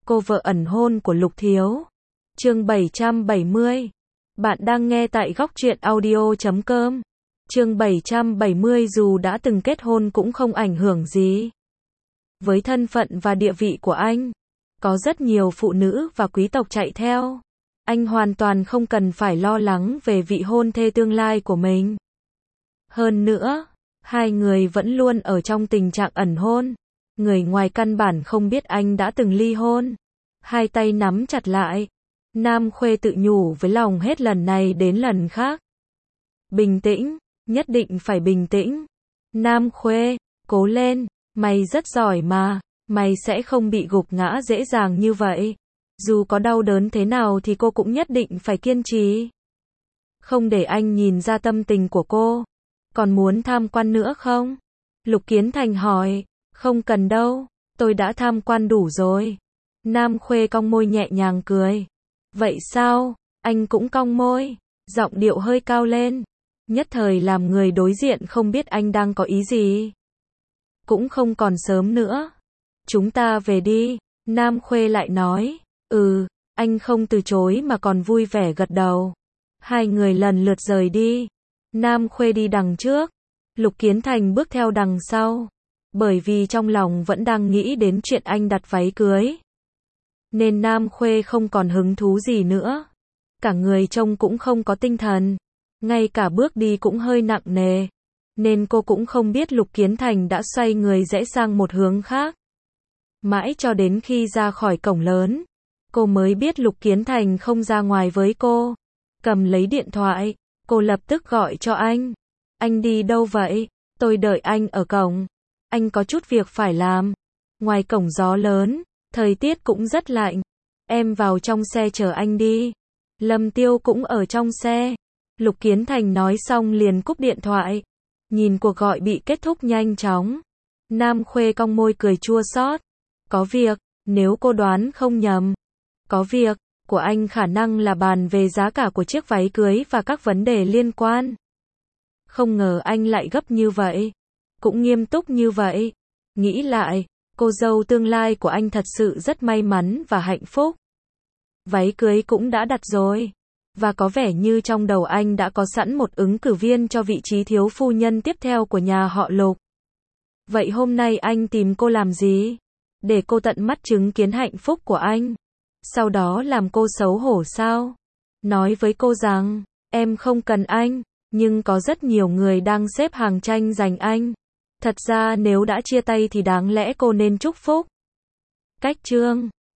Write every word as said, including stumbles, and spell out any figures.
cô vợ ẩn hôn của Lục Thiếu. Chương bảy trăm bảy mươi. Bạn đang nghe tại góc truyện audio chấm com. Chương bảy trăm bảy mươi dù đã từng kết hôn cũng không ảnh hưởng gì. Với thân phận và địa vị của anh, có rất nhiều phụ nữ và quý tộc chạy theo. Anh hoàn toàn không cần phải lo lắng về vị hôn thê tương lai của mình. Hơn nữa, hai người vẫn luôn ở trong tình trạng ẩn hôn. Người ngoài căn bản không biết anh đã từng ly hôn. Hai tay nắm chặt lại. Nam Khuê tự nhủ với lòng hết lần này đến lần khác. Bình tĩnh, nhất định phải bình tĩnh. Nam Khuê, cố lên, mày rất giỏi mà, mày sẽ không bị gục ngã dễ dàng như vậy. Dù có đau đớn thế nào thì cô cũng nhất định phải kiên trì. Không để anh nhìn ra tâm tình của cô. Còn muốn tham quan nữa không? Lục Kiến Thành hỏi. Không cần đâu, tôi đã tham quan đủ rồi. Nam Khuê cong môi nhẹ nhàng cười. Vậy sao? Anh cũng cong môi, giọng điệu hơi cao lên. Nhất thời làm người đối diện không biết anh đang có ý gì. Cũng không còn sớm nữa. Chúng ta về đi, Nam Khuê lại nói. Ừ, anh không từ chối mà còn vui vẻ gật đầu. Hai người lần lượt rời đi. Nam Khuê đi đằng trước, Lục Kiến Thành bước theo đằng sau. Bởi vì trong lòng vẫn đang nghĩ đến chuyện anh đặt váy cưới, nên Nam Khuê không còn hứng thú gì nữa. Cả người trông cũng không có tinh thần. Ngay cả bước đi cũng hơi nặng nề. Nên cô cũng không biết Lục Kiến Thành đã xoay người rẽ sang một hướng khác. Mãi cho đến khi ra khỏi cổng lớn, cô mới biết Lục Kiến Thành không ra ngoài với cô. Cầm lấy điện thoại, cô lập tức gọi cho anh. Anh đi đâu vậy? Tôi đợi anh ở cổng. Anh có chút việc phải làm. Ngoài cổng gió lớn, thời tiết cũng rất lạnh. Em vào trong xe chờ anh đi. Lâm Tiêu cũng ở trong xe. Lục Kiến Thành nói xong liền cúp điện thoại. Nhìn cuộc gọi bị kết thúc nhanh chóng, Nam Khuê cong môi cười chua xót. Có việc, nếu cô đoán không nhầm. Có việc, của anh khả năng là bàn về giá cả của chiếc váy cưới và các vấn đề liên quan. Không ngờ anh lại gấp như vậy. Cũng nghiêm túc như vậy. Nghĩ lại, cô dâu tương lai của anh thật sự rất may mắn và hạnh phúc. Váy cưới cũng đã đặt rồi. Và có vẻ như trong đầu anh đã có sẵn một ứng cử viên cho vị trí thiếu phu nhân tiếp theo của nhà họ Lục. Vậy hôm nay anh tìm cô làm gì? Để cô tận mắt chứng kiến hạnh phúc của anh. Sau đó làm cô xấu hổ sao? Nói với cô rằng, em không cần anh, nhưng có rất nhiều người đang xếp hàng tranh giành anh. Thật ra nếu đã chia tay thì đáng lẽ cô nên chúc phúc. Cách chương